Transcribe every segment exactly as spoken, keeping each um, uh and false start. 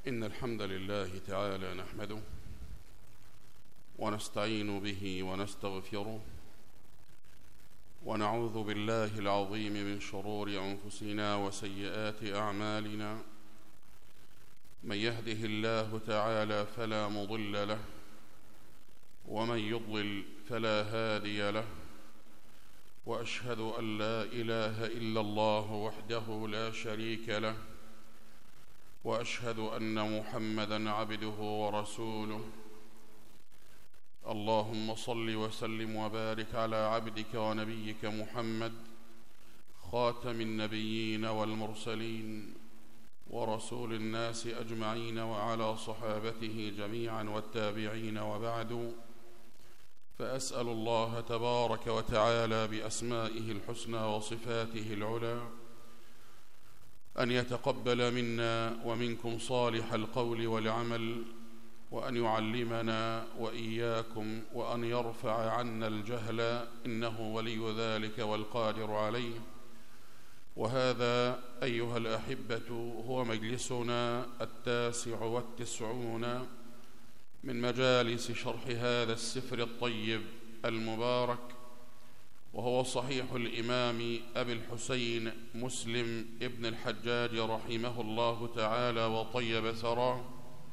إن الحمد لله تعالى نحمده ونستعين به ونستغفره ونعوذ بالله العظيم من شرور أنفسنا وسيئات أعمالنا. من يهده الله تعالى فلا مضل له ومن يضلل فلا هادي له، وأشهد أن لا إله إلا الله وحده لا شريك له، وأشهد أن محمدًا عبده ورسوله. اللهم صل وسلم وبارك على عبدك ونبيك محمد خاتم النبيين والمرسلين ورسول الناس أجمعين، وعلى صحابته جميعا والتابعين، وبعد، فأسأل الله تبارك وتعالى بأسمائه الحسنى وصفاته العلى أن يتقبل منا ومنكم صالح القول والعمل، وأن يعلمنا وإياكم، وأن يرفع عنا الجهل، إنه ولي ذلك والقادر عليه. وهذا أيها الأحبة هو مجلسنا التاسع والتسعون من مجالس شرح هذا السفر الطيب المبارك، وهو صحيح الإمام أبي الحسين مسلم ابن الحجاج رحمه الله تعالى وطيب ثراه.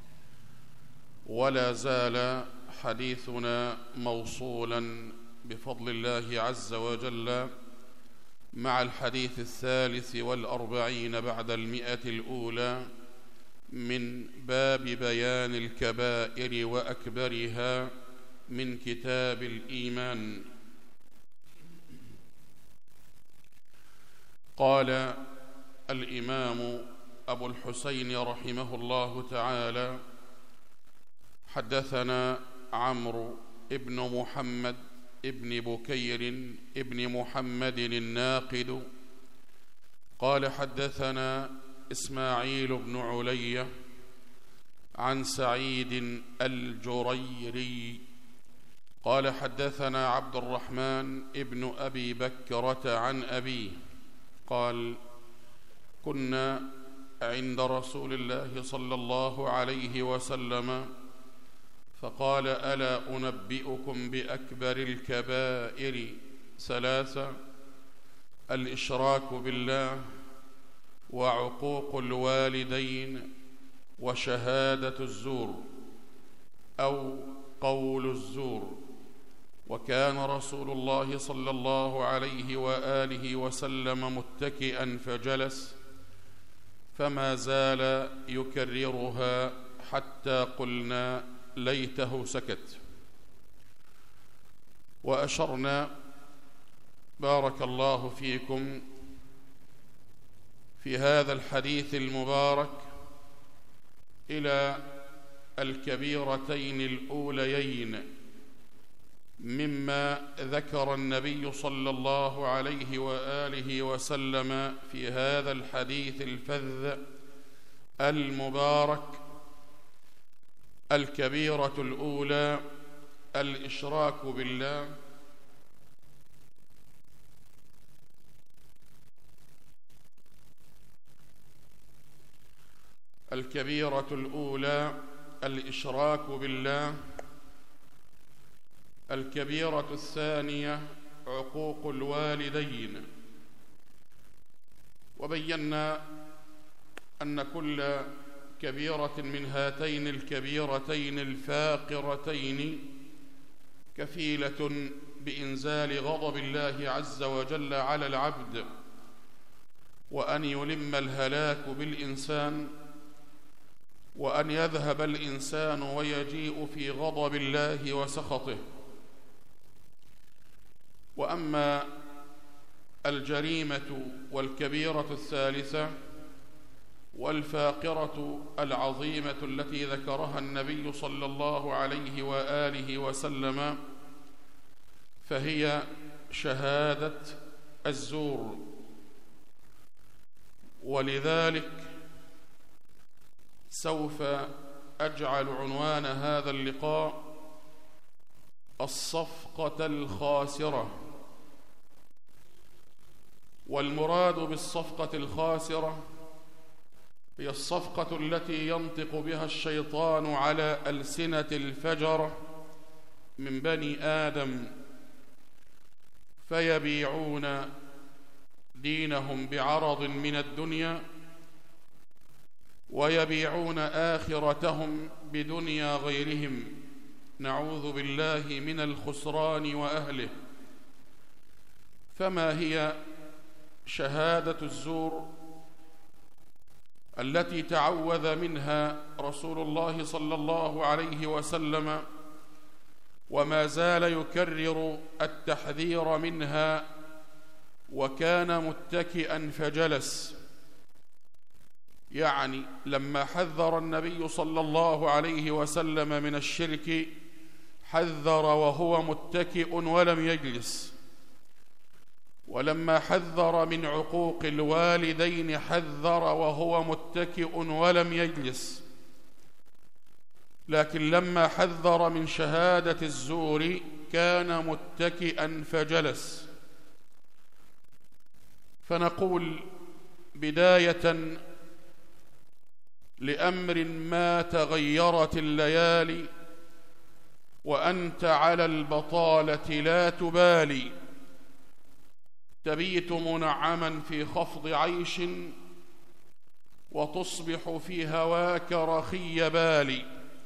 ولا زال حديثنا موصولا بفضل الله عز وجل مع الحديث الثالث والأربعين بعد المئة الأولى من باب بيان الكبائر وأكبرها من كتاب الإيمان. قال الإمام أبو الحسين رحمه الله تعالى: حدثنا عمرو ابن محمد ابن بكير ابن محمد الناقد قال حدثنا إسماعيل بن علية عن سعيد الجريري قال حدثنا عبد الرحمن ابن أبي بكرة عن أبيه قال: كنا عند رسول الله صلى الله عليه وسلم فقال: ألا أنبئكم بأكبر الكبائر ثلاثة: الإشراك بالله، وعقوق الوالدين، وشهادة الزور أو قول الزور. وكان رسول الله صلى الله عليه وآله وسلم متكئا فجلس، فما زال يكررها حتى قلنا: ليته سكت. وأشرنا بارك الله فيكم في هذا الحديث المبارك إلى الكبيرتين الأوليين مما ذكر النبي صلى الله عليه وآله وسلم في هذا الحديث الفذ المبارك. الكبيرة الأولى الإشراك بالله. الكبيرة الأولى الإشراك بالله. الكبيرة الثانية عقوق الوالدين. وبينا أن كل كبيرة من هاتين الكبيرتين الفاقرتين كفيلة بإنزال غضب الله عز وجل على العبد، وأن يلم الهلاك بالإنسان، وأن يذهب الإنسان ويجيء في غضب الله وسخطه. وأما الجريمة والكبيرة الثالثة والفاقرة العظيمة التي ذكرها النبي صلى الله عليه وآله وسلم، فهي شهادة الزور. ولذلك سوف أجعل عنوان هذا اللقاء الصفقة الخاسرة. والمراد بالصفقة الخاسرة هي الصفقة التي ينطق بها الشيطان على ألسنة الفجرة من بني آدم فيبيعون دينهم بعرض من الدنيا ويبيعون آخرتهم بدنيا غيرهم، نعوذ بالله من الخسران وأهله. فما هي شهادة الزور التي تعوذ منها رسول الله صلى الله عليه وسلم وما زال يكرر التحذير منها وكان متكئا فجلس؟ يعني لما حذر النبي صلى الله عليه وسلم من الشرك حذر وهو متكئ ولم يجلس، ولما حذر من عقوق الوالدين حذر وهو متكئ ولم يجلس، لكن لما حذر من شهادة الزور كان متكئا فجلس. فنقول بداية لأمر ما تغيرت الليالي وأنت على البطالة لا تبالي، تبيت منعما في خفض عيش وتصبح في هواك رخي بال.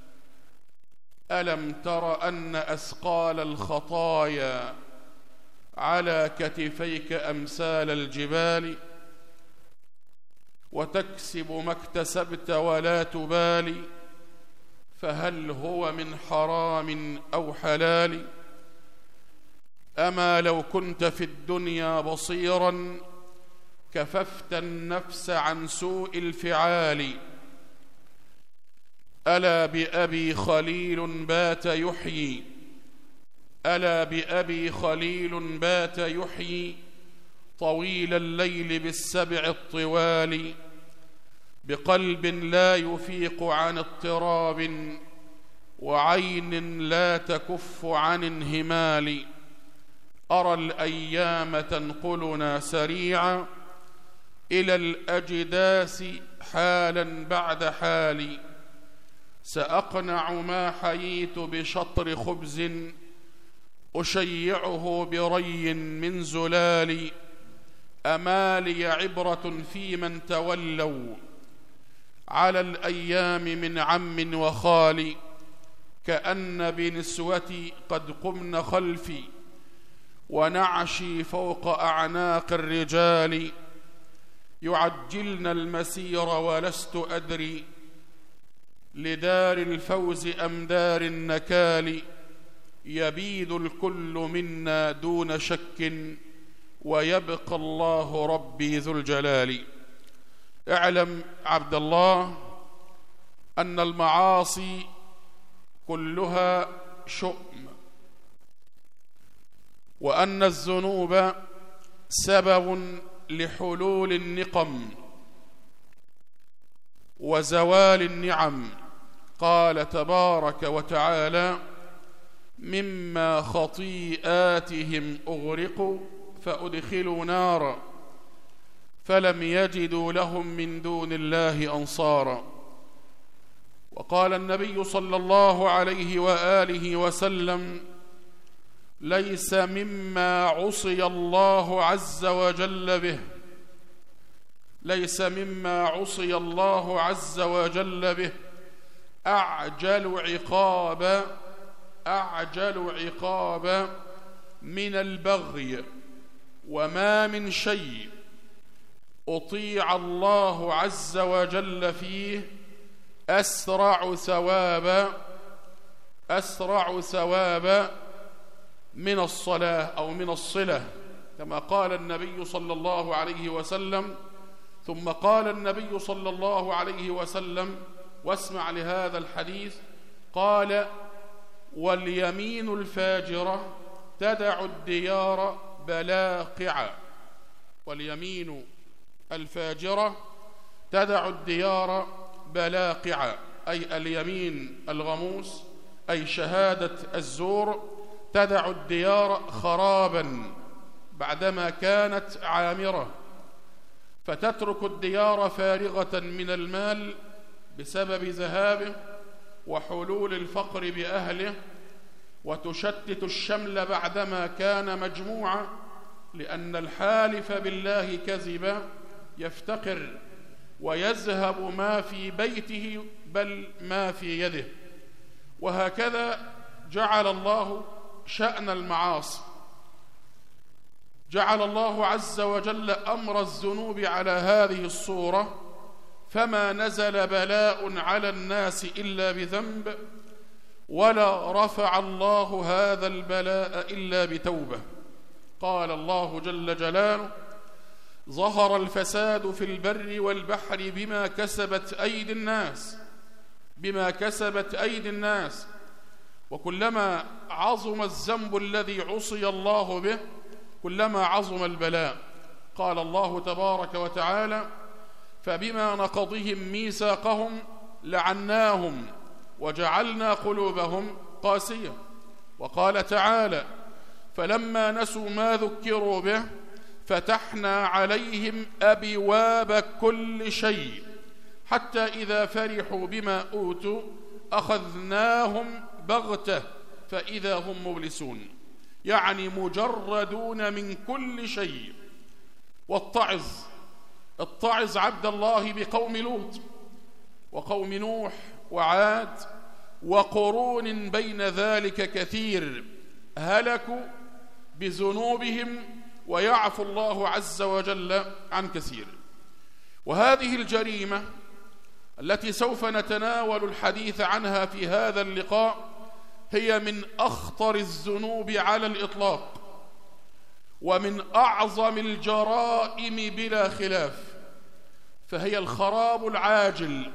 ألم تر أن أثقال الخطايا على كتفيك أمثال الجبال، وتكسب ما اكتسبت ولا تبالي، فهل هو من حرام أو حلال؟ أما لو كنت في الدنيا بصيرا كففت النفس عن سوء الفعال. ألا بأبي خليل بات يحيي ألا بأبي خليل بات يحيي طويل الليل بالسبع الطوال، بقلب لا يفيق عن اضطراب وعين لا تكف عن انهمال. أرى الأيام تنقلنا سريعا إلى الأجداث حالا بعد حال، سأقنع ما حييت بشطر خبز أشيعه بري من زلال. أما لي عبرة في من تولوا على الأيام من عم وخال، كأن بنسوتي قد قمن خلفي ونعشي فوق أعناق الرجال، يعجلن المسير ولست أدري لدار الفوز أم دار النكال. يبيد الكل منا دون شك ويبقى الله ربي ذو الجلال. اعلم عبد الله أن المعاصي كلها شؤم، وأن الذنوب سبب لحلول النقم وزوال النعم. قال تبارك وتعالى: مما خطيئاتهم أغرقوا فأدخلوا نارا فلم يجدوا لهم من دون الله أنصارا. وقال النبي صلى الله عليه وآله وسلم: ليس مما عصي الله عز وجل به ليس مما عصي الله عز وجل به أعجل عقابا أعجل عقابا من البغي، وما من شيء أطيع الله عز وجل فيه أسرع ثوابا أسرع ثوابا من الصلاة أو من الصلة، كما قال النبي صلى الله عليه وسلم. ثم قال النبي صلى الله عليه وسلم، واسمع لهذا الحديث، قال: واليمين الفاجرة تدع الديار بلاقعا واليمين الفاجرة تدع الديار بلاقعا، أي اليمين الغموس، أي شهادة الزور، تدع الديار خرابا بعدما كانت عامرة. فتترك الديار فارغة من المال بسبب ذهابه وحلول الفقر بأهله، وتشتت الشمل بعدما كان مجموعا، لأن الحالف بالله كذبا يفتقر ويذهب ما في بيته بل ما في يده. وهكذا جعل الله شأن المعاصي، جعل الله عز وجل أمر الذنوب على هذه الصورة، فما نزل بلاء على الناس إلا بذنب، ولا رفع الله هذا البلاء إلا بتوبة. قال الله جل جلاله: ظهر الفساد في البر والبحر بما كسبت أيدي الناس بما كسبت أيدي الناس. وكلما عظم الذنب الذي عصي الله به كلما عظم البلاء. قال الله تبارك وتعالى: فبما نقضهم ميثاقهم لعناهم وجعلنا قلوبهم قاسية. وقال تعالى: فلما نسوا ما ذكروا به فتحنا عليهم أبواب كل شيء حتى إذا فرحوا بما أوتوا أخذناهم بغتة فإذا هم مبلسون، يعني مجردون من كل شيء. واتعظ اتعظ عبد الله بقوم لوط وقوم نوح وعاد وقرون بين ذلك كثير هلكوا بذنوبهم، ويعفو الله عز وجل عن كثير. وهذه الجريمة التي سوف نتناول الحديث عنها في هذا اللقاء هي من أخطر الذنوب على الإطلاق، ومن أعظم الجرائم بلا خلاف، فهي الخراب العاجل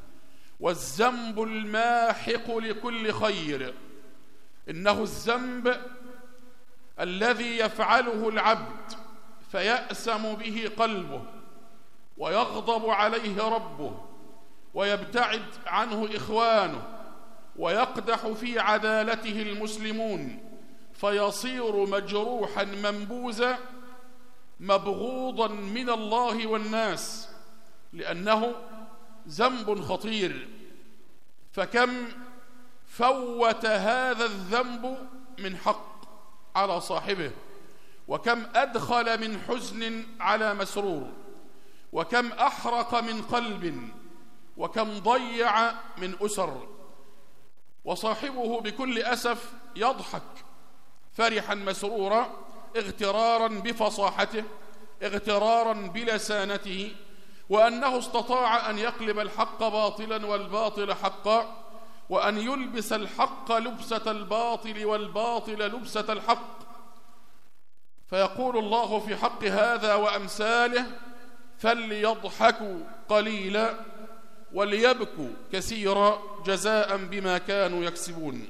والذنب الماحق لكل خير. إنه الذنب الذي يفعله العبد فيأسم به قلبه ويغضب عليه ربه ويبتعد عنه إخوانه ويقدح في عدالته المسلمون، فيصير مجروحا منبوذا مبغوضا من الله والناس، لأنه ذنب خطير. فكم فوت هذا الذنب من حق على صاحبه، وكم أدخل من حزن على مسرور، وكم أحرق من قلب، وكم ضيع من أسر. وصاحبه بكل أسف يضحك فرحا مسرورا، اغترارا بفصاحته، اغترارا بلسانته، وأنه استطاع أن يقلب الحق باطلا والباطل حقا، وأن يلبس الحق لبسة الباطل والباطل لبسة الحق. فيقول الله في حق هذا وأمثاله: فليضحكوا قليلا وليبكوا كثيرا جزاء بما كانوا يكسبون.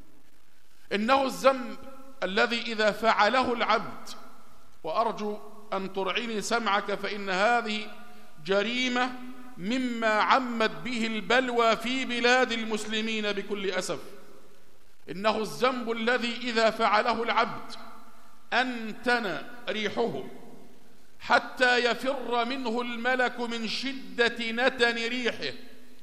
إنه الذنب الذي إذا فعله العبد، وأرجو أن ترعني سمعك فإن هذه جريمة مما عمت به البلوى في بلاد المسلمين بكل أسف. إنه الذنب الذي إذا فعله العبد أنتن ريحه حتى يفر منه الملك من شدة نتن ريحه.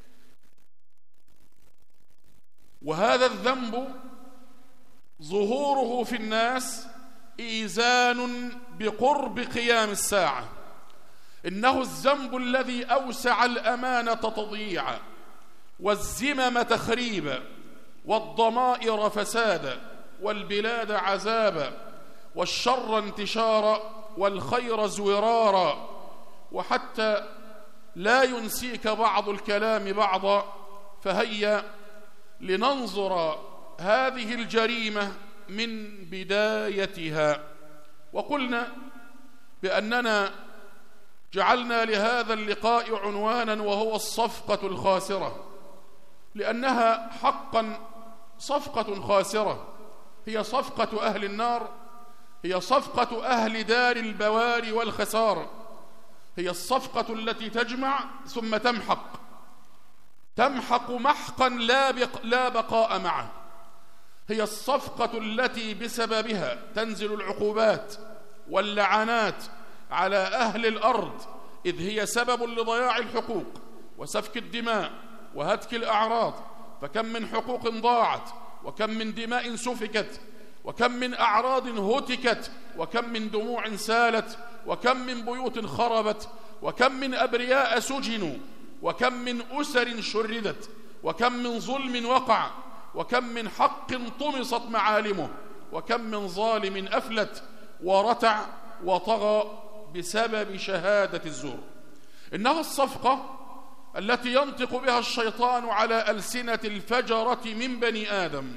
وهذا الذنب ظهوره في الناس إيذان بقرب قيام الساعة. إنه الذنب الذي أوسع الأمانة تضييعا، والزمم تخريبا، والضمائر فسادا، والبلاد عذابا، والشر انتشارا، والخير زورارا، وحتى لا ينسيك بعض الكلام بعضا. فهيا لننظر هذه الجريمة من بدايتها. وقلنا بأننا جعلنا لهذا اللقاء عنوانا وهو الصفقة الخاسرة، لأنها حقا صفقة خاسرة. هي صفقة أهل النار، هي صفقة أهل دار البوار والخسار، هي الصفقة التي تجمع ثم تمحق تمحق محقا لا, بق لا بقاء معه. هي الصفقة التي بسببها تنزل العقوبات واللعنات على أهل الأرض إذ هي سبب لضياع الحقوق وسفك الدماء وهتك الأعراض، فكم من حقوق ضاعت، وكم من دماء سفكت، وكم من أعراض هتكت، وكم من دموع سالت، وكم من بيوت خربت، وكم من أبرياء سجنوا، وكم من أسر شردت، وكم من ظلم وقع، وكم من حق طمست معالمه، وكم من ظالم أفلت ورتع وطغى بسبب شهادة الزور. إنها الصفقة التي ينطق بها الشيطان على ألسنة الفجرة من بني آدم،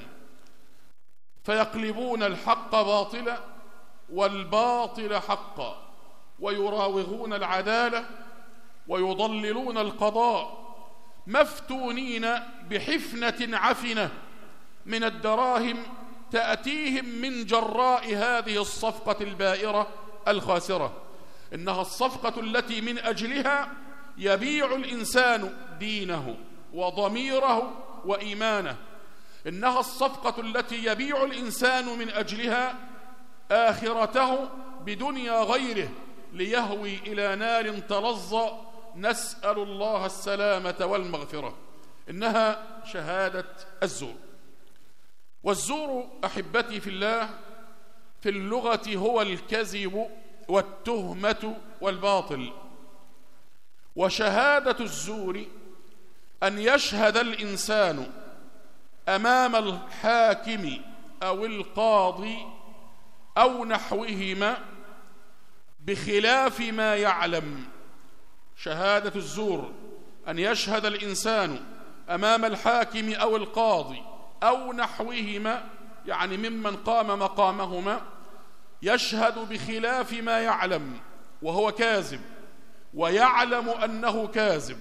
فيقلبون الحق باطلا والباطل حقا، ويراوغون العدالة ويضللون القضاء، مفتونين بحفنة عفنة من الدراهم تأتيهم من جراء هذه الصفقة البائرة الخاسرة. إنها الصفقة التي من أجلها يبيع الإنسان دينه وضميره وإيمانه. إنها الصفقة التي يبيع الإنسان من أجلها آخرته بدنيا غيره ليهوي إلى نار تلظى، نسأل الله السلامة والمغفرة. إنها شهادة الزور. والزور أحبتي في الله في اللغة هو الكذب والتهمة والباطل. وشهادة الزور أن يشهد الإنسان أمام الحاكم أو القاضي أو نحوهما بخلاف ما يعلم. شهادة الزور أن يشهد الإنسان أمام الحاكم أو القاضي أو نحوهما، يعني ممن قام مقامهما، يشهد بخلاف ما يعلم وهو كاذب ويعلم أنه كاذب،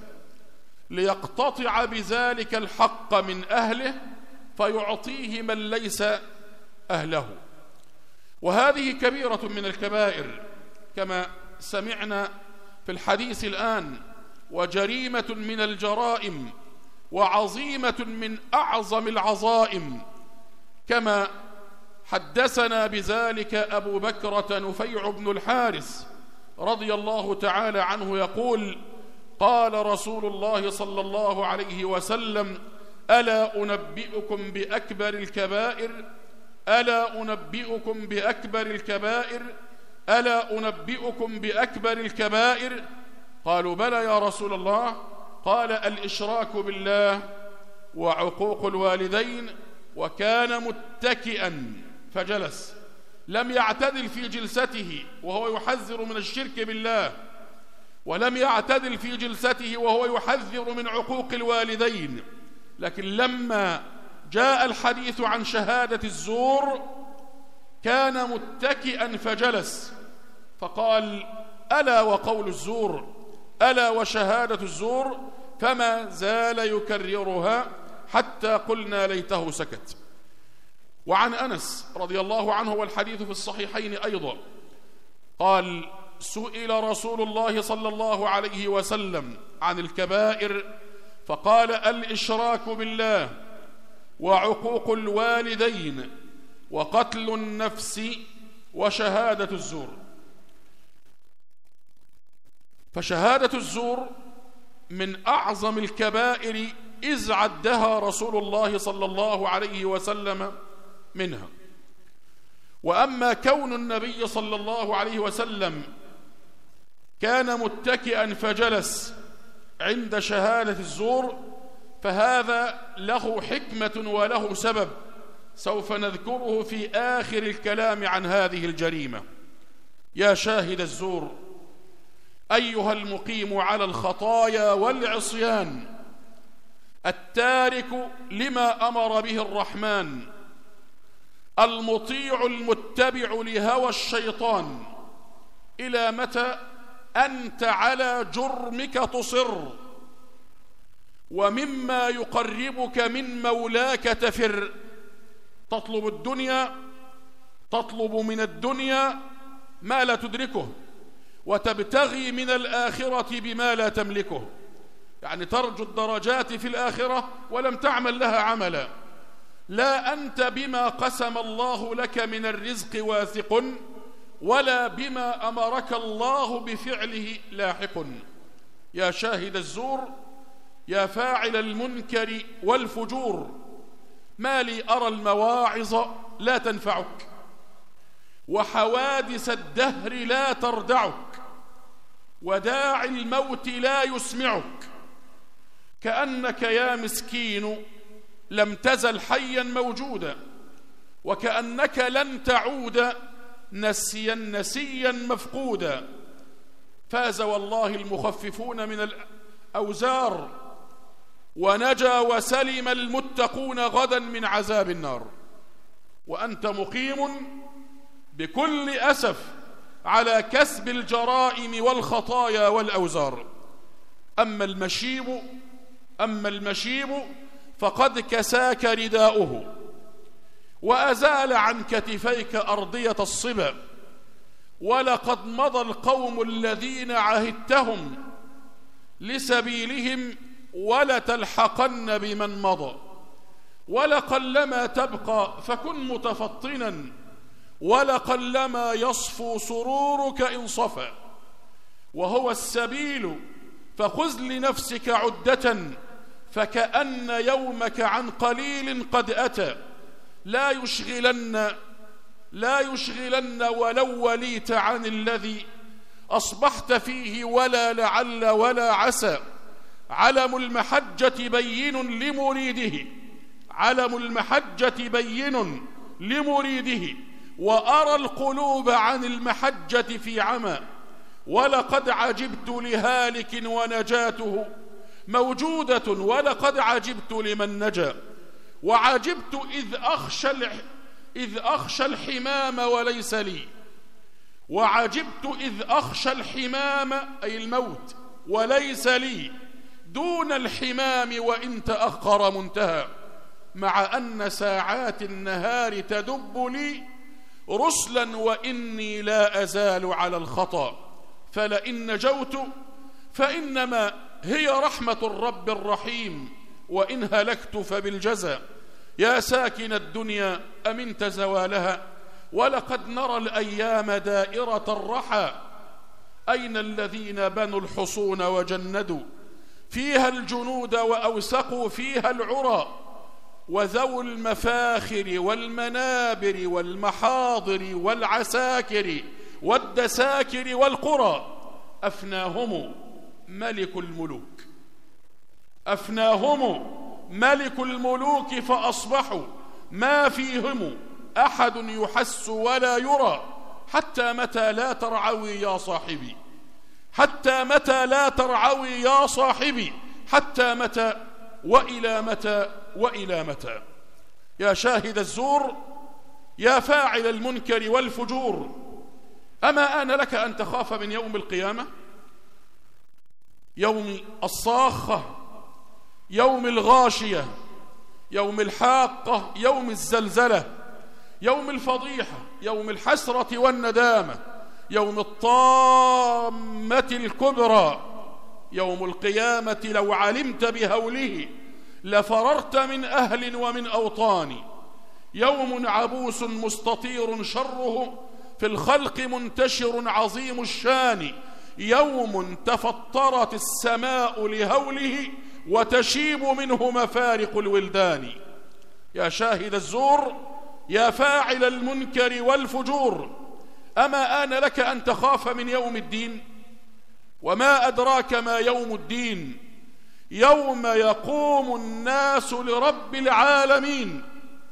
ليقتطع بذلك الحق من أهله فيعطيه من ليس أهله. وهذه كبيرة من الكبائر كما سمعنا في الحديث الآن، وجريمة من الجرائم، وعظيمة من أعظم العظائم، كما حدثنا بذلك أبو بكرة نفيع بن الحارث رضي الله تعالى عنه يقول: قال رسول الله صلى الله عليه وسلم: ألا أنبئكم بأكبر الكبائر ألا أنبئكم بأكبر الكبائر ألا أنبئكم بأكبر الكبائر قالوا: بلى يا رسول الله. قال: الإشراك بالله وعقوق الوالدين. وكان متكئا فجلس، لم يعتدل في جلسته وهو يحذر من الشرك بالله، ولم يعتدل في جلسته وهو يحذر من عقوق الوالدين، لكن لما جاء الحديث عن شهادة الزور كان متكئا فجلس، فقال: ألا وقول الزور، ألا وشهادة الزور، فما زال يكررها حتى قلنا ليته سكت. وعن أنس رضي الله عنه، والحديث في الصحيحين أيضا، قال: سئل رسول الله صلى الله عليه وسلم عن الكبائر فقال: الإشراك بالله وعقوق الوالدين وقتل النفس وشهادة الزور. فشهادة الزور من أعظم الكبائر إذ عدها رسول الله صلى الله عليه وسلم منها. وأما كون النبي صلى الله عليه وسلم كان متكئا فجلس عند شهادة الزور فهذا له حكمة وله سبب سوف نذكره في آخر الكلام عن هذه الجريمة. يا شاهد الزور أيها المقيم على الخطايا والعصيان، التارك لما أمر به الرحمن، المطيع المتبع لهوى الشيطان، إلى متى أنت على جرمك تصر، ومما يقربك من مولاك تفر؟ تطلب الدنيا، تطلب من الدنيا ما لا تدركه، وتبتغي من الآخرة بما لا تملكه، يعني ترجو الدرجات في الآخرة ولم تعمل لها عملا. لا أنت بما قسم الله لك من الرزق واثق، ولا بما أمرك الله بفعله لاحق. يا شاهد الزور، يا فاعل المنكر والفجور، ما لي أرى المواعظ لا تنفعك، وحوادث الدهر لا تردعك، وداعي الموت لا يسمعك، كأنك يا مسكين لم تزل حيا موجودا، وكأنك لن تعود نسيا نسيا مفقودا. فاز والله المخففون من الأوزار، ونجا وسلم المتقون غدا من عذاب النار. وأنت مقيم بكل أسف على كسب الجرائم والخطايا والأوزار. أما المشيب أما المشيب فقد كساك رداؤه، وأزال عن كتفيك أرضية الصبا، ولقد مضى القوم الذين عهدتهم لسبيلهم ولتلحقن بمن مضى، ولقلما تبقى فكن متفطنا، ولقلما يصفو سرورك إن صفى. وهو السبيل فخذ لنفسك عدة، فكأن يومك عن قليل قد أتى. لا يشغلن لا يشغلن ولو وليت عن الذي أصبحت فيه، ولا لعل ولا عسى. علم المحجة بين لمريده علم المحجة بين لمريده وأرى القلوب عن المحجة في عمى. ولقد عجبت لهالك ونجاته موجودة، ولقد عجبت لمن نجا. وعجبت إذ أخشى إذ أخشى الحمام وليس لي وعجبت إذ أخشى الحمام أي الموت وليس لي دون الحمام وإن تأخر منتهى. مع أن ساعات النهار تدب لي رسلا، وإني لا أزال على الخطأ. فلئن نجوت فإنما هي رحمة الرب الرحيم، وإن هلكت فبالجزاء. يا ساكن الدنيا أمنت زوالها، ولقد نرى الأيام دائرة الرحى. أين الذين بنوا الحصون وجندوا فيها الجنود وأوسقوا فيها العرى؟ وذو المفاخر والمنابر والمحاضر والعساكر والدساكر والقرى أفناهم ملك الملوك أفناهم ملك الملوك فأصبحوا ما فيهم أحد يحس ولا يرى. حتى متى لا ترعوي يا صاحبي حتى متى لا ترعوي يا صاحبي حتى متى وإلى متى وإلى متى. يا شاهد الزور، يا فاعل المنكر والفجور، أما آن لك أن تخاف من يوم القيامة، يوم الصاخة، يوم الغاشية، يوم الحاقة، يوم الزلزلة، يوم الفضيحة، يوم الحسرة والندامة، يوم الطامة الكبرى، يوم القيامة لو علمت بهوله لفررت من أهل ومن أوطان. يوم عبوس مستطير شره في الخلق منتشر عظيم الشان. يوم تفطرت السماء لهوله وتشيب منه مفارق الولدان. يا شاهد الزور، يا فاعل المنكر والفجور، أما آن لك أن تخاف من يوم الدين؟ وما أدراك ما يوم الدين؟ يوم يقوم الناس لرب العالمين.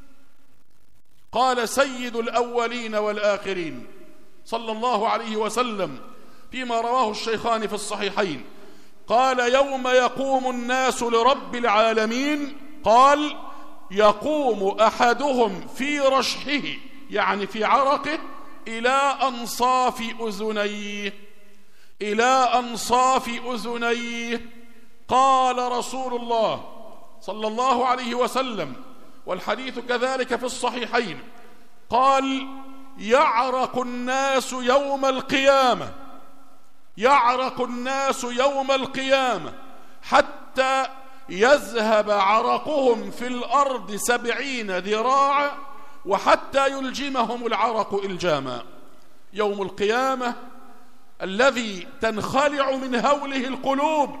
قال سيد الأولين والآخرين صلى الله عليه وسلم فيما رواه الشيخان في الصحيحين، قال يوم يقوم الناس لرب العالمين، قال يقوم أحدهم في رشحه يعني في عرقه إلى أنصاف أذنيه إلى أنصاف أذنيه. قال رسول الله صلى الله عليه وسلم، والحديث كذلك في الصحيحين، قال يعرق الناس يوم القيامة يعرق الناس يوم القيامة حتى يذهب عرقهم في الأرض سبعين ذراعا، وحتى يلجمهم العرق إلجاما. يوم القيامة الذي تنخلع من هوله القلوب.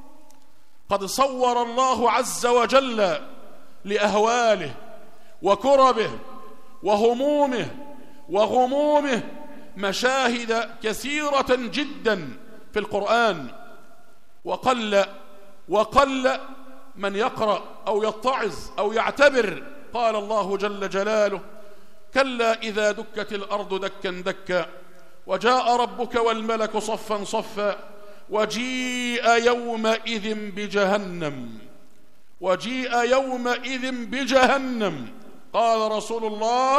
قد صور الله عز وجل لأهواله وكربه وهمومه وغمومه مشاهد كثيرة جدا في القرآن، وقل وقل من يقرأ أو يتعظ أو يعتبر. قال الله جل جلاله: كلا إذا دكت الأرض دكا دكا وجاء ربك والملك صفا صفا وجيء يومئذ بجهنم وجيء يومئذ بجهنم قال رسول الله: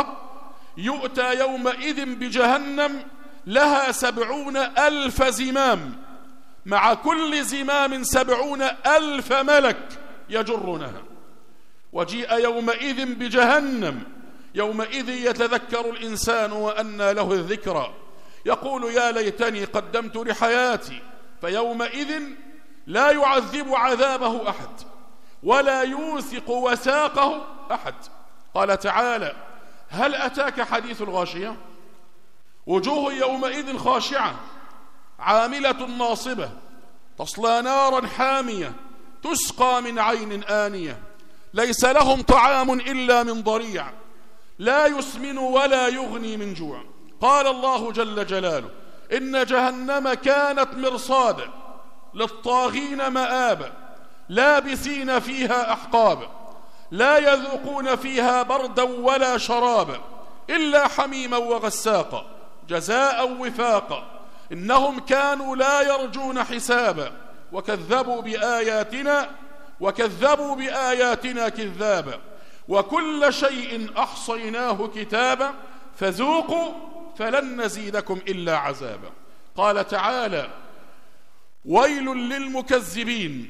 يؤتى يومئذ بجهنم لها سبعون ألف زمام، مع كل زمام سبعون ألف ملك يجرونها. وجيء يومئذ بجهنم، يومئذ يتذكر الإنسان وأنى له الذكرى، يقول: يا ليتني قدمت لحياتي. فيومئذ لا يعذب عذابه أحد ولا يوثق وثاقه أحد. قال تعالى: هل أتاك حديث الغاشية؟ وجوه يومئذ خاشعة عاملة ناصبة تصلى نارا حامية تسقى من عين آنية ليس لهم طعام إلا من ضريع لا يسمن ولا يغني من جوع. قال الله جل جلاله: إن جهنم كانت مرصادا للطاغين مآبا لابثين فيها أحقابا لا يذوقون فيها بردا ولا شرابا إلا حميما وغساقا جزاء وفاقا إنهم كانوا لا يرجون حسابا وكذبوا بآياتنا وكذبوا بآياتنا كذابا وكل شيء أحصيناه كتابا فذوقوا فلن نزيدكم إلا عذابا. قال تعالى: ويل للمكذبين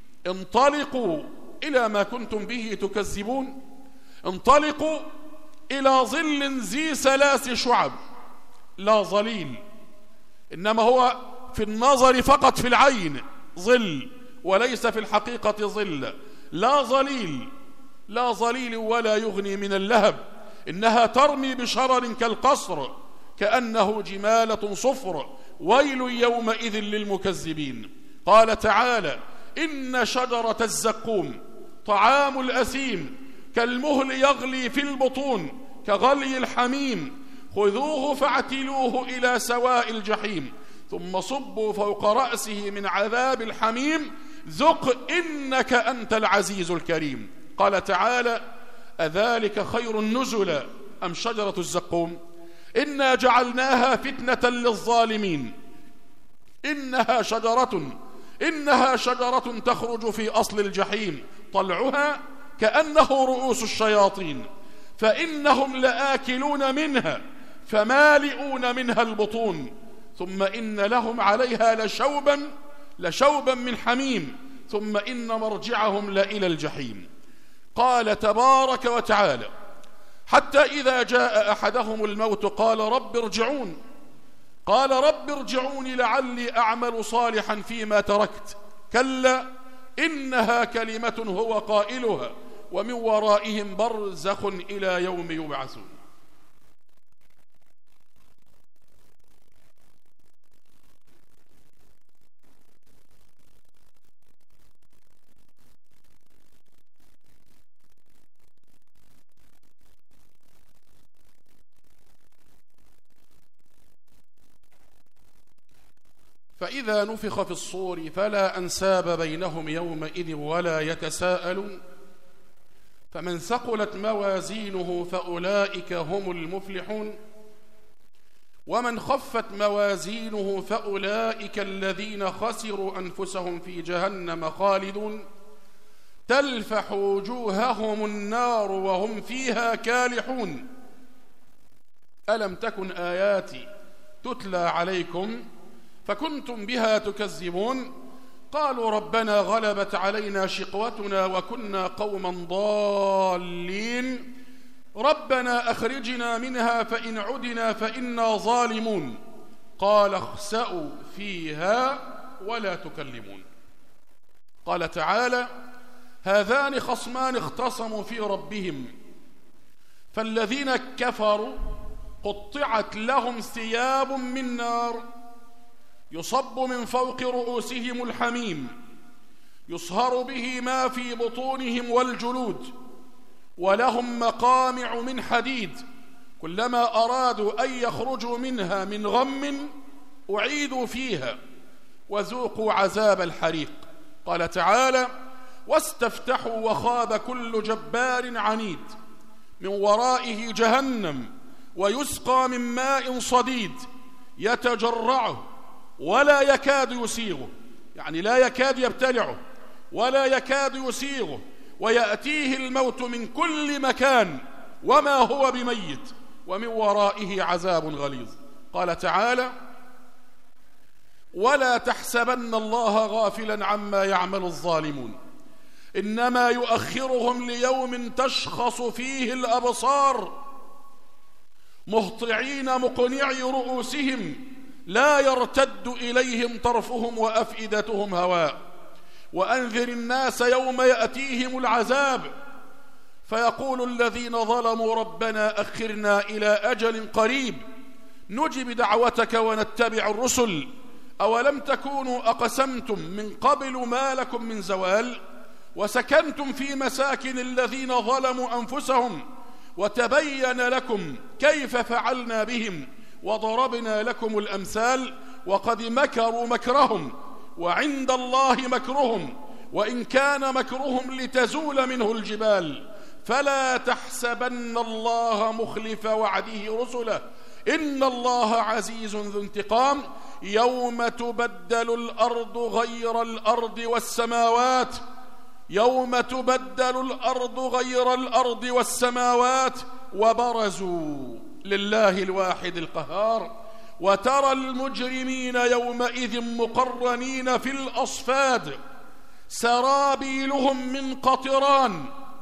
انطلقوا إلى ما كنتم به تكذبون انطلقوا إلى ظل ذي ثلاث شعب لا ظليل، إنما هو في النظر فقط في العين ظل وليس في الحقيقة ظل. لا ظليل لا ظليل ولا يغني من اللهب إنها ترمي بشرر كالقصر كأنه جمالة صفر ويل يومئذ للمكذبين. قال تعالى: إن شجرة الزقوم طعام الأثيم كالمهل يغلي في البطون كغلي الحميم خذوه فاعتلوه إلى سواء الجحيم ثم صبوا فوق رأسه من عذاب الحميم ذق إنك أنت العزيز الكريم. قال تعالى: أذلك خير نزلا أم شجرة الزقوم إنا جعلناها فتنة للظالمين إنها شجرة إنها شجرة تخرج في أصل الجحيم طلعها كأنه رؤوس الشياطين فإنهم لآكلون منها فمالئون منها البطون ثم إن لهم عليها لشوبا لشوبا من حميم ثم إن مرجعهم لإلى الجحيم. قال تبارك وتعالى: حتى إذا جاء أحدهم الموت قال رب ارجعون قال رب ارجعون لعلي أعمل صالحا فيما تركت كلا إنها كلمة هو قائلها ومن ورائهم برزخ إلى يوم يبعثون. فإذا نفخ في الصور فلا أنساب بينهم يومئذ ولا يتساءلون فمن ثقلت موازينه فأولئك هم المفلحون ومن خفت موازينه فأولئك الذين خسروا أنفسهم في جهنم خالدون تلفح وجوههم النار وهم فيها كالحون ألم تكن آياتي تتلى عليكم فكنتم بها تكذبون قالوا ربنا غلبت علينا شقوتنا وكنا قوما ضالين ربنا أخرجنا منها فإن عدنا فإنا ظالمون قال اخسأوا فيها ولا تكلمون. قال تعالى: هذان خصمان اختصموا في ربهم فالذين كفروا قطعت لهم ثياب من نار يصب من فوق رؤوسهم الحميم يصهر به ما في بطونهم والجلود ولهم مقامع من حديد كلما أرادوا أن يخرجوا منها من غم أعيدوا فيها وذوقوا عذاب الحريق. قال تعالى: واستفتحوا وخاب كل جبار عنيد من ورائه جهنم ويسقى من ماء صديد يتجرعه ولا يكاد يسيغه، يعني لا يكاد يبتلعه ولا يكاد يسيغه، ويأتيه الموت من كل مكان وما هو بميت ومن ورائه عذاب غليظ. قال تعالى: ولا تحسبن الله غافلا عما يعمل الظالمون إنما يؤخرهم ليوم تشخص فيه الأبصار مهطعين مقنعي رؤوسهم لا يرتد إليهم طرفهم وأفئدتهم هواء. وأنذر الناس يوم يأتيهم العذاب فيقول الذين ظلموا ربنا أخرنا إلى أجل قريب نجب دعوتك ونتبع الرسل أولم تكونوا أقسمتم من قبل ما لكم من زوال وسكنتم في مساكن الذين ظلموا أنفسهم وتبين لكم كيف فعلنا بهم وضربنا لكم الأمثال وقد مكروا مكرهم وعند الله مكرهم وإن كان مكرهم لتزول منه الجبال فلا تحسبن الله مخلف وعده رسله إن الله عزيز ذو انتقام يوم تبدل الأرض غير الأرض والسماوات يوم تبدل الأرض غير الأرض والسماوات وبرزوا لله الواحد القهار وترى المجرمين يومئذ مقرنين في الأصفاد سرابيلهم من قطران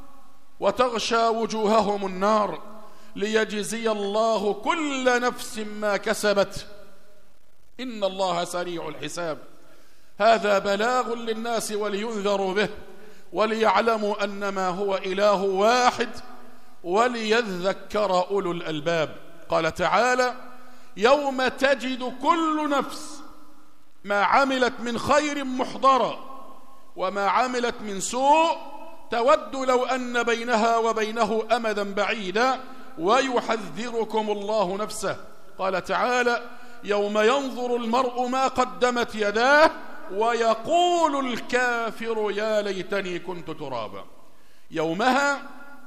وتغشى وجوههم النار ليجزي الله كل نفس ما كسبت إن الله سريع الحساب. هذا بلاغ للناس ولينذروا به وليعلموا أنما هو إله واحد وليذكر أولو الألباب. قال تعالى: يوم تجد كل نفس ما عملت من خير محضرا وما عملت من سوء تود لو أن بينها وبينه أمدا بعيدا ويحذركم الله نفسه. قال تعالى: يوم ينظر المرء ما قدمت يداه ويقول الكافر يا ليتني كنت ترابا. يومها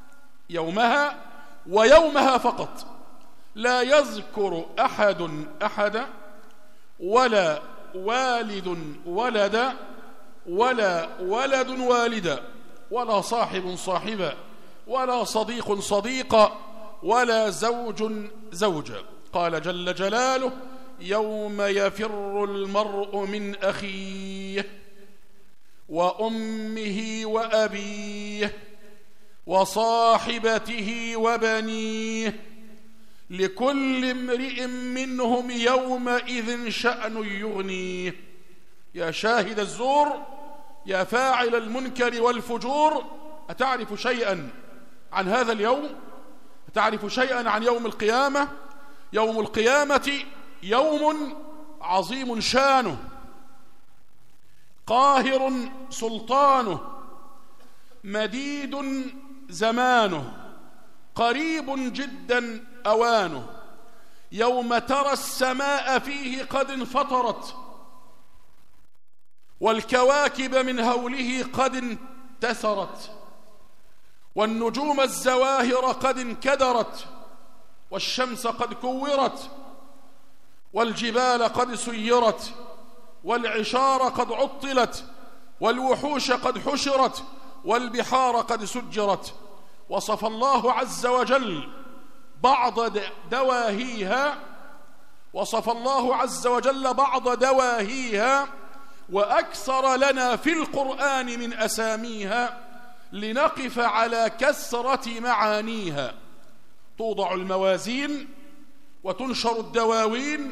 يومها ويومها فقط لا يذكر أحد أحدا ولا والد ولدا ولا ولد والدا ولا صاحب صاحبا ولا صديق صديقا ولا زوج زوجا. قال جل جلاله: يوم يفر المرء من أخيه وأمه وأبيه وصاحبته وبنيه لكل امرئ منهم يومئذ شأن يغنيه. يا شاهد الزور يا فاعل المنكر والفجور أتعرف شيئا عن هذا اليوم؟ أتعرف شيئا عن يوم القيامة؟ يوم القيامة يوم عظيم شانه قاهر سلطانه مديد زمانه قريب جدا أوانه. يوم ترى السماء فيه قد انفطرت والكواكب من هوله قد انتثرت والنجوم الزواهر قد انكدرت والشمس قد كورت والجبال قد سيرت والعشار قد عطلت والوحوش قد حشرت والبحار قد سجرت. وصف الله عز وجل بعض دواهيها وصف الله عز وجل بعض دواهيها وأكثر لنا في القرآن من أساميها لنقف على كثرة معانيها. توضع الموازين وتنشر الدواوين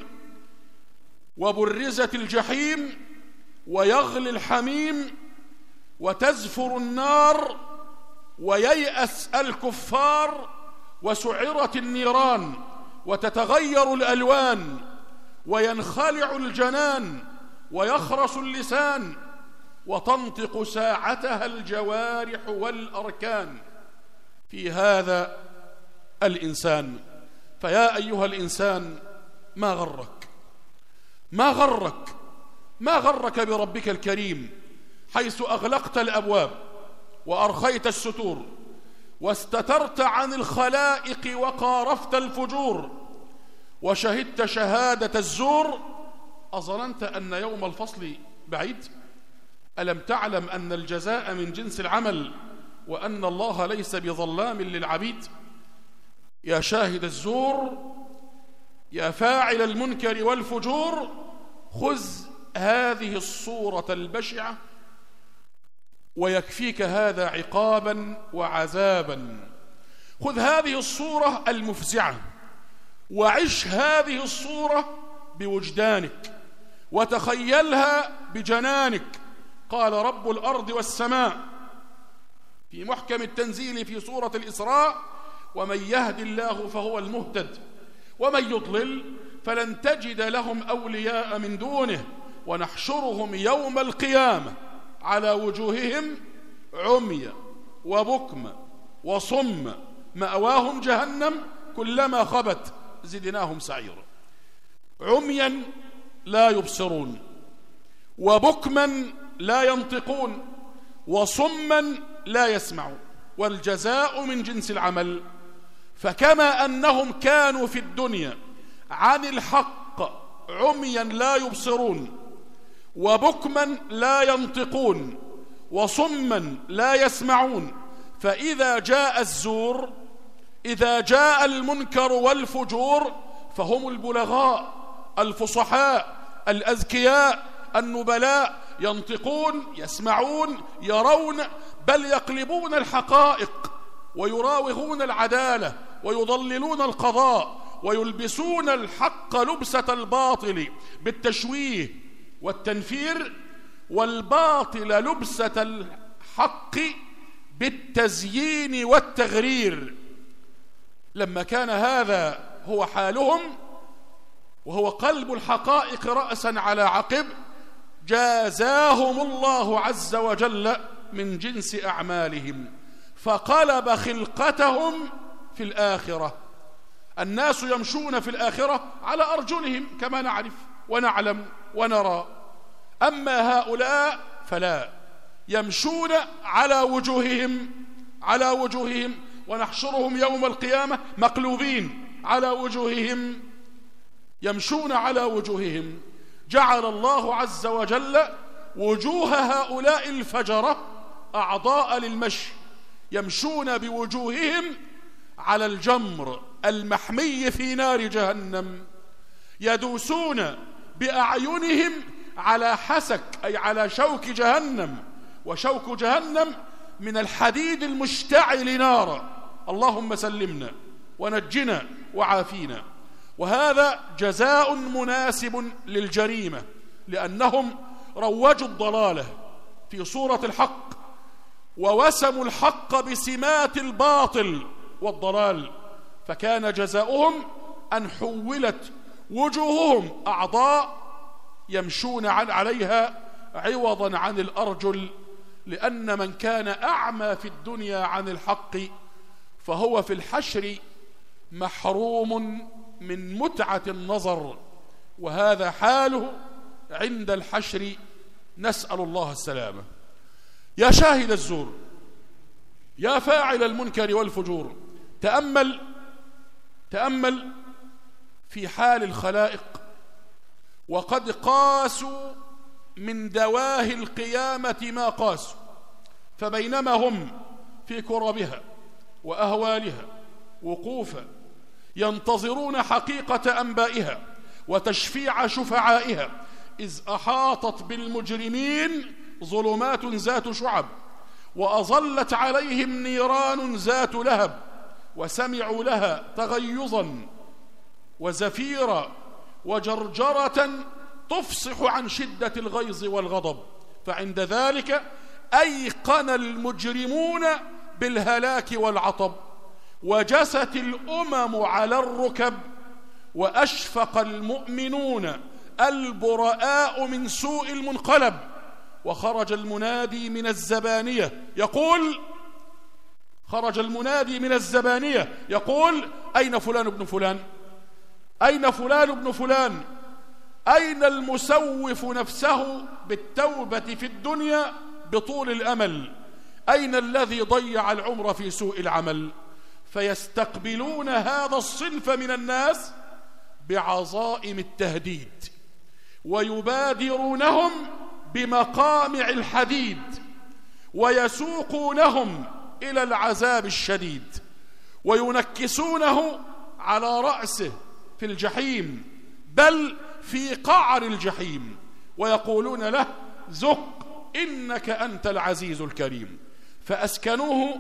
وبرزت الجحيم ويغلي الحميم وتزفر النار وييأس الكفار وسعرت النيران وتتغير الألوان وينخلع الجنان ويخرس اللسان وتنطق ساعتها الجوارح والأركان في هذا الإنسان. فيا أيها الإنسان، ما غرك ما غرك ما غرك بربك الكريم، حيث أغلقت الأبواب وأرخيت الستور واستترت عن الخلائق وقارفت الفجور وشهدت شهادة الزور. أظننت أن يوم الفصل بعيد؟ ألم تعلم أن الجزاء من جنس العمل وأن الله ليس بظلام للعبيد؟ يا شاهد الزور، يا فاعل المنكر والفجور، خذ هذه الصورة البشعة ويكفيك هذا عقابا وعذابا. خذ هذه الصورة المفزعة وعش هذه الصورة بوجدانك وتخيلها بجنانك. قال رب الأرض والسماء في محكم التنزيل في سورة الإسراء: ومن يهد الله فهو المهتد ومن يضلل فلن تجد لهم أولياء من دونه ونحشرهم يوم القيامة على وجوههم عميا وبكما وصم مأواهم جهنم كلما خبت زدناهم سعيرا. عميا لا يبصرون، وبكما لا ينطقون، وصما لا يسمعون، والجزاء من جنس العمل. فكما أنهم كانوا في الدنيا عن الحق عميا لا يبصرون، وبكما لا ينطقون، وصما لا يسمعون، فإذا جاء الزور، إذا جاء المنكر والفجور، فهم البلغاء الفصحاء الأذكياء النبلاء، ينطقون، يسمعون، يرون، بل يقلبون الحقائق ويراوغون العدالة ويضللون القضاء ويلبسون الحق لبسة الباطل بالتشويه والتنفير، والباطل لبسة الحق بالتزيين والتغرير. لما كان هذا هو حالهم وهو قلب الحقائق رأسا على عقب، جازاهم الله عز وجل من جنس أعمالهم فقلب خلقتهم في الآخرة. الناس يمشون في الآخرة على أرجلهم كما نعرف ونعلم ونرى، أما هؤلاء فلا، يمشون على وجوههم على وجوههم ونحشرهم يوم القيامة مقلوبين على وجوههم، يمشون على وجوههم. جعل الله عز وجل وجوه هؤلاء الفجرة أعضاء للمشي، يمشون بوجوههم على الجمر المحمي في نار جهنم، يدوسون بأعينهم على حسك أي على شوك جهنم، وشوك جهنم من الحديد المشتعل نارا. اللهم سلمنا ونجنا وعافينا. وهذا جزاء مناسب للجريمة، لأنهم روجوا الضلالة في صورة الحق ووسموا الحق بسمات الباطل والضلال، فكان جزاؤهم أن حولت وجوههم أعضاء يمشون عليها عوضا عن الأرجل، لأن من كان أعمى في الدنيا عن الحق فهو في الحشر محروم من متعة النظر، وهذا حاله عند الحشر، نسأل الله السلامة. يا شاهد الزور، يا فاعل المنكر والفجور، تأمل تأمل في حال الخلائق، وقد قاسوا من دواهي القيامة ما قاسوا، فبينما هم في كربها وأهوالها وقوفا ينتظرون حقيقة أنبائها وتشفيع شفعائها، إذ أحاطت بالمجرمين ظلمات ذات شعب وأظلت عليهم نيران ذات لهب، وسمعوا لها تغيظا وزفيرا وجرجرة تفصح عن شدة الغيظ والغضب، فعند ذلك أيقن المجرمون بالهلاك والعطب، وجست الأمم على الركب وأشفق المؤمنون البراء من سوء المنقلب، وخرج المنادي من الزبانية يقول خرج المنادي من الزبانية يقول أين فلان ابن فلان؟ أين فلان ابن فلان؟ أين المسوف نفسه بالتوبة في الدنيا بطول الأمل؟ أين الذي ضيع العمر في سوء العمل؟ فيستقبلون هذا الصنف من الناس بعظائم التهديد، ويبادرونهم بمقامع الحديد، ويسوقونهم إلى العذاب الشديد، وينكسونه على رأسه في الجحيم، بل في قعر الجحيم، ويقولون له ذق إنك أنت العزيز الكريم. فأسكنوه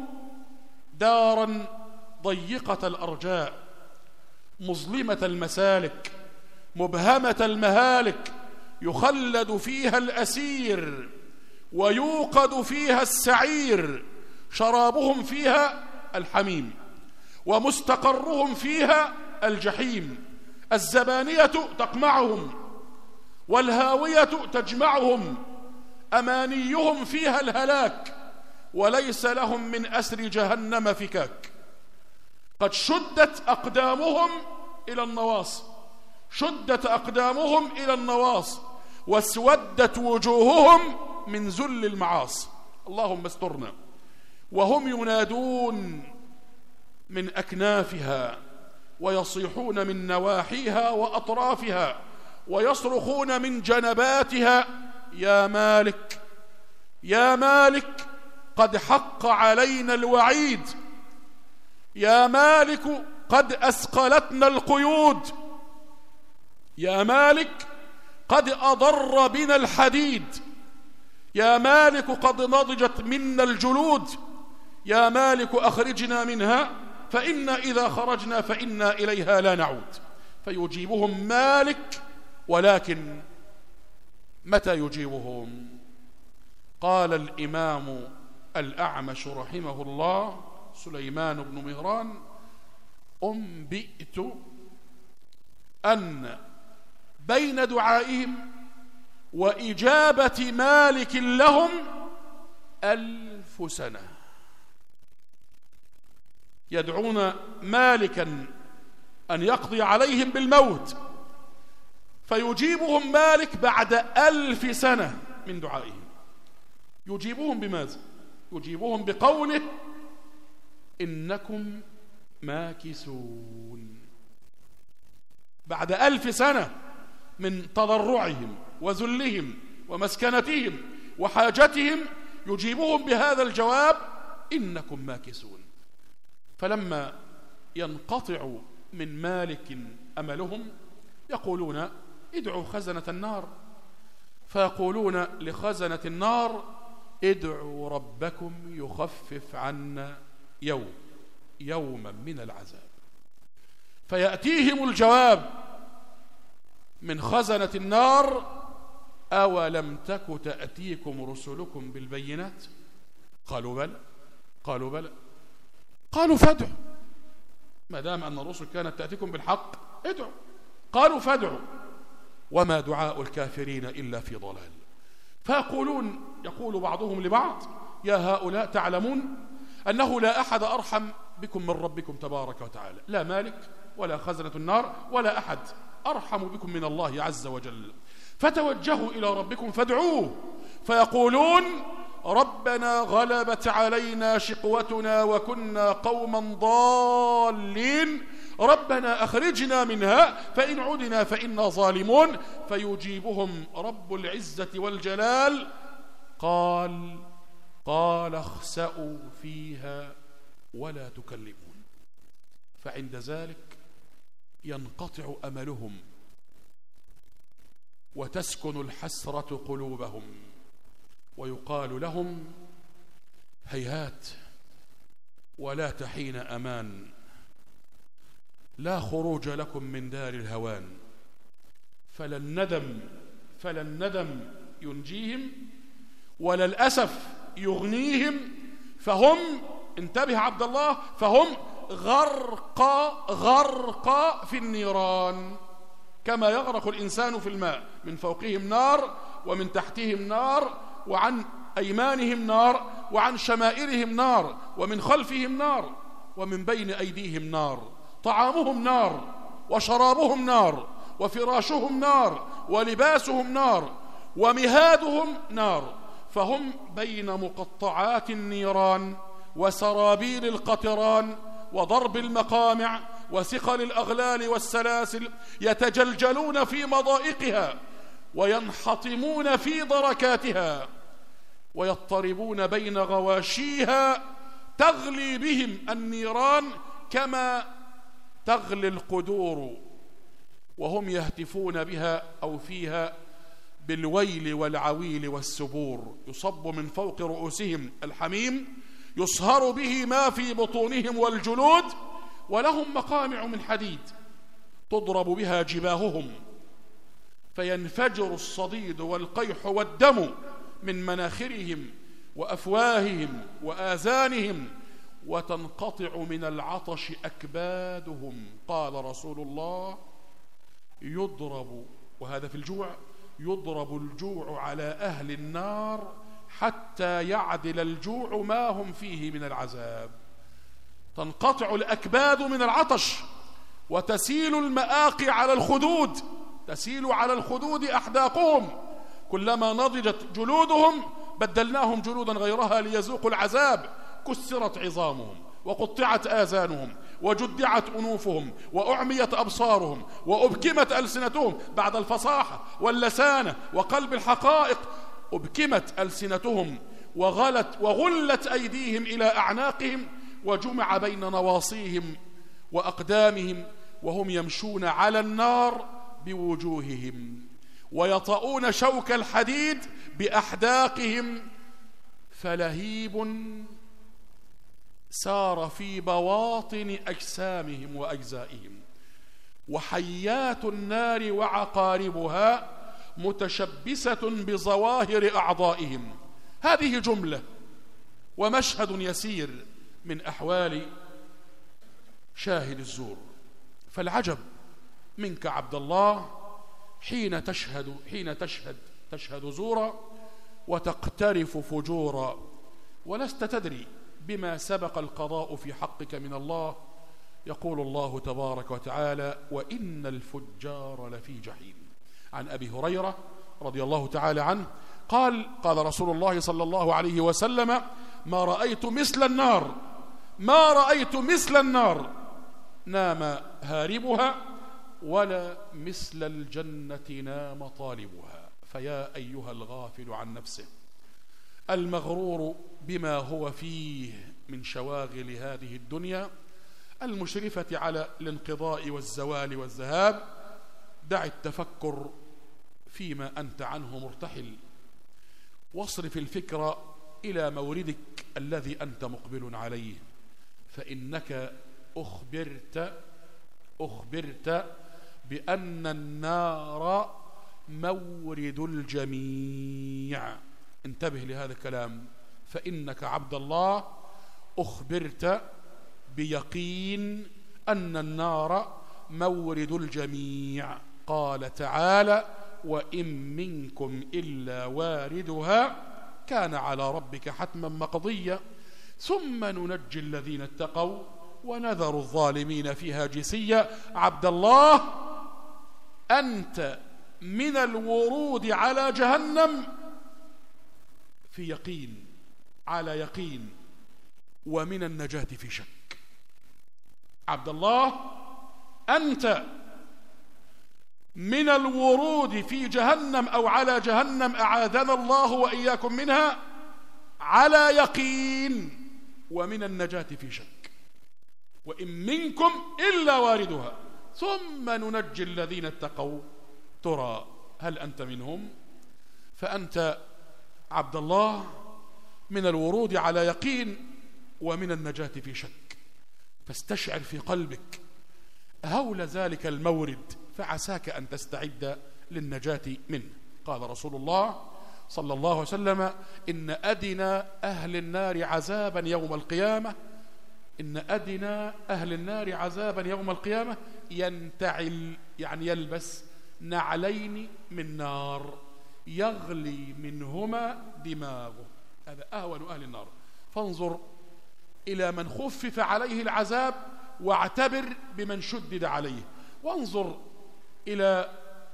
دارا ضيقة الأرجاء، مظلمة المسالك، مبهمة المهالك، يخلد فيها الأسير ويوقد فيها السعير، شرابهم فيها الحميم ومستقرهم فيها الجحيم. الزبانية تقمعهم والهاوية تجمعهم، أمانيهم فيها الهلاك، وليس لهم من أسر جهنم فكاك. قد شدت أقدامهم إلى النواصي، شدت أقدامهم إلى النواصي، واسودت وجوههم من ذل المعاصي. اللهم استرنا. وهم ينادون من أكنافها، ويصيحون من نواحيها وأطرافها، ويصرخون من جنباتها يا مالك يا مالك قد حق علينا الوعيد، يا مالك قد أثقلتنا القيود، يا مالك قد أضر بنا الحديد، يا مالك قد نضجت منا الجلود، يا مالك أخرجنا منها فإنا إذا خرجنا فإنا إليها لا نعود. فيجيبهم مالك، ولكن متى يجيبهم؟ قال الإمام الأعمش رحمه الله سليمان بن مهران: أنبئت أن بين دعائهم وإجابة مالك لهم ألف سنة. يدعون مالكا أن يقضي عليهم بالموت، فيجيبهم مالك بعد ألف سنة من دعائهم. يجيبهم بماذا؟ يجيبهم بقوله: إنكم ماكثون. بعد ألف سنة من تضرعهم وذلهم ومسكنتهم وحاجتهم يجيبهم بهذا الجواب: إنكم ماكثون. فلما ينقطع من مالك أملهم يقولون: ادعوا خزنة النار. فيقولون لخزنة النار: ادعوا ربكم يخفف عنا يوم يوما من العذاب. فيأتيهم الجواب من خزنة النار: أولم تك تأتيكم رسلكم بالبينات؟ قالوا بلى. قالوا بلى. قالوا فادعوا، ما دام أن الرسل كانت تأتيكم بالحق ادعوا. قالوا فادعوا، وما دعاء الكافرين إلا في ضلال. فيقولون يقول بعضهم لبعض: يا هؤلاء تعلمون أنه لا أحد أرحم بكم من ربكم تبارك وتعالى، لا مالك ولا خزنة النار ولا أحد أرحم بكم من الله عز وجل، فتوجهوا إلى ربكم فادعوه. فيقولون: ربنا غلبت علينا شقوتنا وكنا قوما ضالين، ربنا أخرجنا منها فإن عدنا فإنا ظالمون. فيجيبهم رب العزة والجلال: قال قال اخسأوا فيها ولا تكلمون. فعند ذلك ينقطع أملهم وتسكن الحسرة قلوبهم، ويقال لهم: هيهات ولا تحين أمان، لا خروج لكم من دار الهوان. فلا الندم فلا الندم ينجيهم ولا الأسف يغنيهم، فهم، انتبه عبد الله، فهم غرق غرق في النيران، كما يغرق الإنسان في الماء، من فوقهم نار ومن تحتهم نار وعن أيمانهم نار وعن شمائلهم نار ومن خلفهم نار ومن بين أيديهم نار، طعامهم نار وشرابهم نار وفراشهم نار ولباسهم نار ومهادهم نار، فهم بين مقطعات النيران وسرابيل القطران وضرب المقامع وثقل الأغلال والسلاسل، يتجلجلون في مضائقها وينحطمون في دركاتها ويضطربون بين غواشيها، تغلي بهم النيران كما تغلي القدور، وهم يهتفون بها أو فيها بالويل والعويل والسبور. يصب من فوق رؤوسهم الحميم يصهر به ما في بطونهم والجلود، ولهم مقامع من حديد تضرب بها جباههم فينفجر الصديد والقيح والدم من مناخرهم وأفواههم وآذانهم، وتنقطع من العطش أكبادهم. قال رسول الله: يضرب، وهذا في الجوع، يضرب الجوع على أهل النار حتى يعدل الجوع ما هم فيه من العذاب. تنقطع الأكباد من العطش وتسيل المآقي على الخدود، تسيل على الخدود أحداقهم، كلما نضجت جلودهم بدلناهم جلودا غيرها ليذوقوا العذاب. كسرت عظامهم وقطعت آذانهم وجدعت أنوفهم وأعميت أبصارهم وأبكمت ألسنتهم بعد الفصاحة واللسانة وقلب الحقائق، أبكمت ألسنتهم وغلت وغلت أيديهم إلى أعناقهم وجمع بين نواصيهم وأقدامهم، وهم يمشون على النار بوجوههم ويطؤون شوك الحديد بأحداقهم، فلهيب سار في بواطن أجسامهم وأجزائهم، وحيات النار وعقاربها متشبسة بظواهر أعضائهم. هذه جملة ومشهد يسير من أحوال شاهد الزور. فالعجب منك عبد الله حين تشهد حين تشهد تشهد زورا وتقترف فجورا، ولست تدري بما سبق القضاء في حقك من الله. يقول الله تبارك وتعالى: وإن الفجار لفي جحيم. عن أبي هريرة رضي الله تعالى عنه قال: قال رسول الله صلى الله عليه وسلم: ما رأيت مثل النار ما رأيت مثل النار نام هاربها ولا مثل الجنة نام طالبها. فيا أيها الغافل عن نفسه المغرور بما هو فيه من شواغل هذه الدنيا المشرفة على الانقضاء والزوال والذهاب، دع التفكر فيما أنت عنه مرتحل، واصرف الفكر إلى موردك الذي أنت مقبل عليه، فإنك أخبرت أخبرت بأن النار مورد الجميع. انتبه لهذا الكلام، فإنك عبد الله أخبرت بيقين أن النار مورد الجميع. قال تعالى: وإن منكم إلا واردها كان على ربك حتما مقضيا ثم ننجي الذين اتقوا ونذر الظالمين فيها جثيا. عبد الله، أنت من الورود على جهنم في يقين، على يقين، ومن النجاة في شك. عبد الله، أنت من الورود في جهنم أو على جهنم أعاذنا الله وإياكم منها على يقين، ومن النجاة في شك. وإن منكم إلا واردها ثم ننجي الذين اتقوا. ترى هل أنت منهم؟ فأنت عبد الله من الورود على يقين ومن النجاة في شك، فاستشعر في قلبك هول ذلك المورد فعساك أن تستعد للنجاة منه. قال رسول الله صلى الله عليه وسلم: إن أدنى أهل النار عذابا يوم القيامة إن أدنى أهل النار عذابا يوم القيامة ينتعل، يعني يلبس نعلين من نار يغلي منهما دماغه، هذا أهون أهل النار. فانظر إلى من خفف عليه العذاب واعتبر بمن شدد عليه، وانظر إلى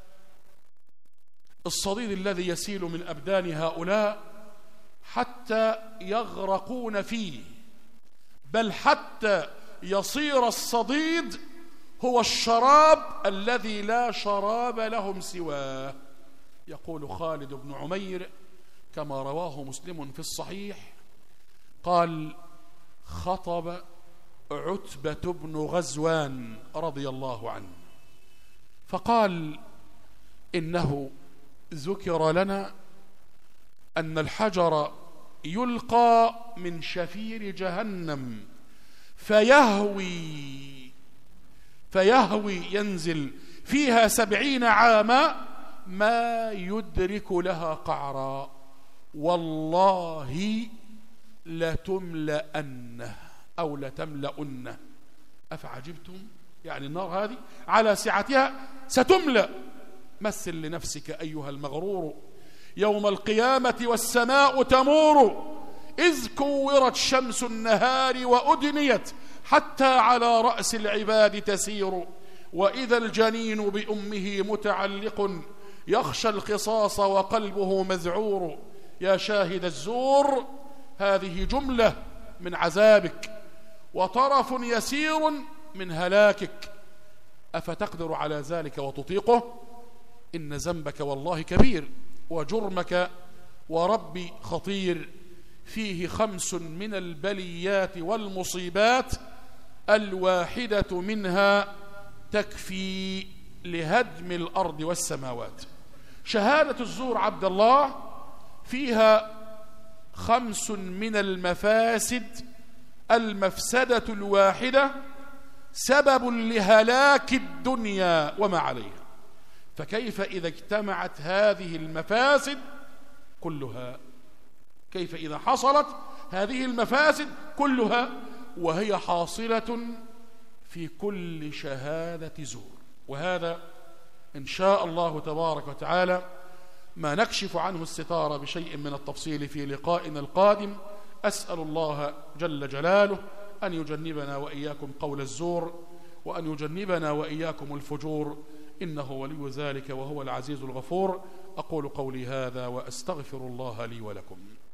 الصديد الذي يسيل من أبدان هؤلاء حتى يغرقون فيه، بل حتى يصير الصديد هو الشراب الذي لا شراب لهم سواه. يقول خالد بن عمير كما رواه مسلم في الصحيح قال: خطب عتبة بن غزوان رضي الله عنه فقال: إنه ذكر لنا أن الحجر يلقى من شفير جهنم فيهوي فيهوي ينزل فيها سبعين عاما ما يدرك لها قعرا، والله لتملأنه أو لتملأنه. أفعجبتم؟ يعني النار هذه على سعتها ستملأ. مثل لنفسك أيها المغرور يوم القيامة والسماء تمور إذ كورت شمس النهار وأدنيت حتى على رأس العباد تسير، وإذا الجنين بأمه متعلق يخشى القصاص وقلبه مذعور. يا شاهد الزور، هذه جملة من عذابك وطرف يسير من هلاكك، أفتقدر على ذلك وتطيقه؟ إن ذنبك والله كبير وجرمك وربي خطير، فيه خمس من البليات والمصيبات الواحدة منها تكفي لهدم الأرض والسماوات. شهادة الزور عبد الله فيها خمس من المفاسد، المفسدة الواحدة سبب لهلاك الدنيا وما عليها، فكيف إذا اجتمعت هذه المفاسد كلها؟ كيف إذا حصلت هذه المفاسد كلها وهي حاصلة في كل شهادة زور؟ وهذا إن شاء الله تبارك وتعالى ما نكشف عنه الستار بشيء من التفصيل في لقائنا القادم. أسأل الله جل جلاله أن يجنبنا وإياكم قول الزور، وأن يجنبنا وإياكم الفجور، إنه ولي ذلك وهو العزيز الغفور. أقول قولي هذا وأستغفر الله لي ولكم.